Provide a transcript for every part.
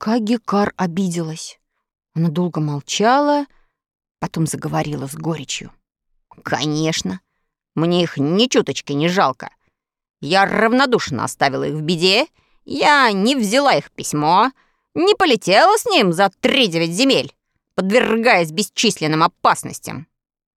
Кагикар обиделась. Она долго молчала, потом заговорила с горечью. «Конечно, мне их ни чуточки не жалко. Я равнодушно оставила их в беде, я не взяла их письмо, не полетела с ним за 3-9 земель, подвергаясь бесчисленным опасностям».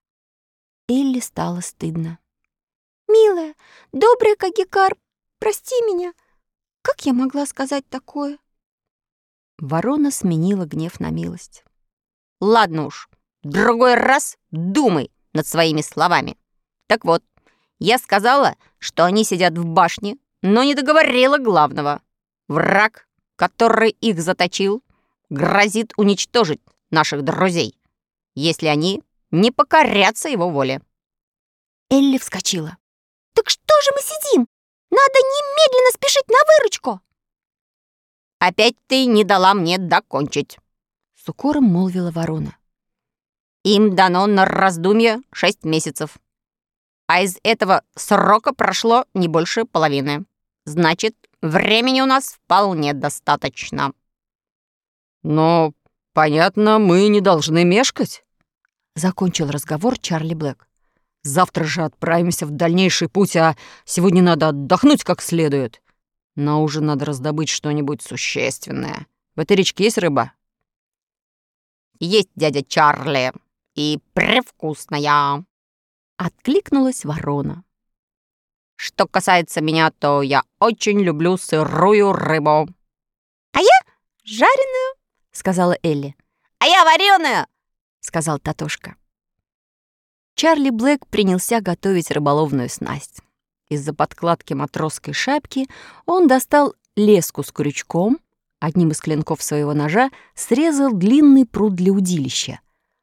Элли стало стыдно. «Милая, добрая Кагикар, прости меня. Как я могла сказать такое?» Ворона сменила гнев на милость. «Ладно уж, в другой раз думай над своими словами. Так вот, я сказала, что они сидят в башне, но не договорила главного. Враг, который их заточил, грозит уничтожить наших друзей, если они не покорятся его воле». Элли вскочила. «Так что же мы сидим? Надо немедленно спешить на выручку!» «Опять ты не дала мне докончить», — с укором молвила ворона. «Им дано на раздумье 6 месяцев, а из этого срока прошло не больше половины. Значит, времени у нас вполне достаточно». «Но, понятно, мы не должны мешкать», — закончил разговор Чарли Блэк. «Завтра же отправимся в дальнейший путь, а сегодня надо отдохнуть как следует. На ужин надо раздобыть что-нибудь существенное. В этой речке есть рыба?» «Есть, дядя Чарли, и превкусная», — откликнулась ворона. «Что касается меня, то я очень люблю сырую рыбу». «А я жареную», — сказала Элли. «А я вареную», — сказал Татошка. Чарли Блэк принялся готовить рыболовную снасть. Из-за подкладки матросской шапки он достал леску с крючком, одним из клинков своего ножа срезал длинный прут для удилища.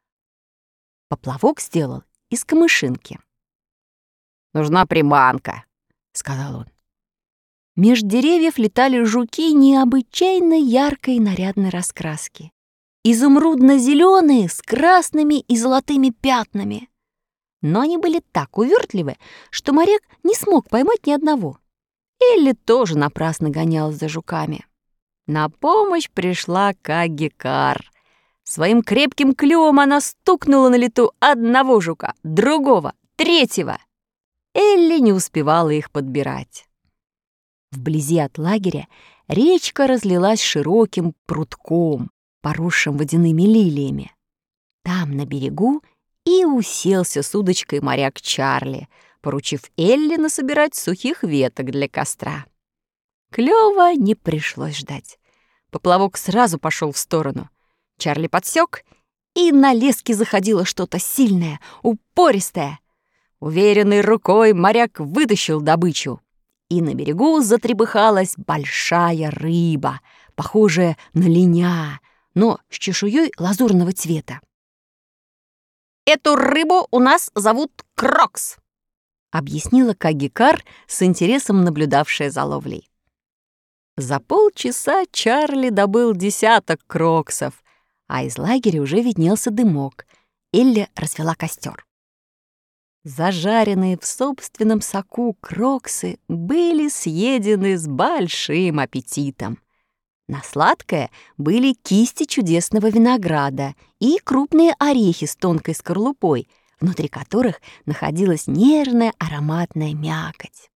Поплавок сделал из камышинки. «Нужна приманка», — сказал он. Меж деревьев летали жуки необычайно яркой и нарядной раскраски. Изумрудно-зеленые с красными и золотыми пятнами. Но они были так увертливы, что моряк не смог поймать ни одного. Элли тоже напрасно гонялась за жуками. На помощь пришла Кагикар. Своим крепким клювом она стукнула на лету одного жука, другого, третьего. Элли не успевала их подбирать. Вблизи от лагеря речка разлилась широким прутком, поросшим водяными лилиями. Там, на берегу, и уселся с удочкой моряк Чарли, поручив Элли насобирать сухих веток для костра. Клёва не пришлось ждать. Поплавок сразу пошел в сторону. Чарли подсек, и на леске заходило что-то сильное, упористое. Уверенной рукой моряк вытащил добычу, и на берегу затрепыхалась большая рыба, похожая на линя, но с чешуей лазурного цвета. «Эту рыбу у нас зовут Крокс», — объяснила Кагикар, с интересом наблюдавшая за ловлей. За полчаса Чарли добыл 10 кроксов, а из лагеря уже виднелся дымок. Элли развела костер. Зажаренные в собственном соку кроксы были съедены с большим аппетитом. На сладкое были кисти чудесного винограда и крупные орехи с тонкой скорлупой, внутри которых находилась нежная ароматная мякоть.